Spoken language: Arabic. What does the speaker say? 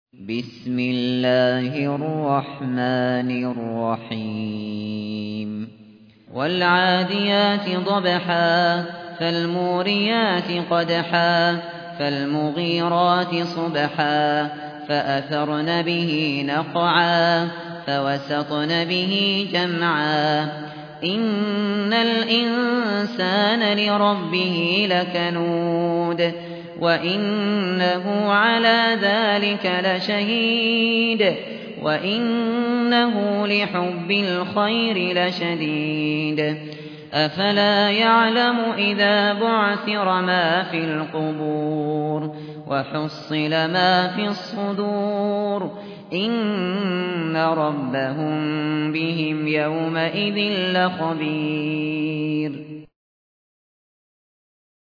بسم الله الرحمن الرحيم والعاديات ضبحا فالموريات قدحا فالمغيرات صبحا فأثرن به نقعا فوسطن به جمعا إن الإنسان لربه لكنود وإنه على ذلك لشهيد وإنه لحب الخير لشديد أفلا يعلم إذا بعثر ما في القبور وحصل ما في الصدور إن ربهم بهم يومئذ لخبير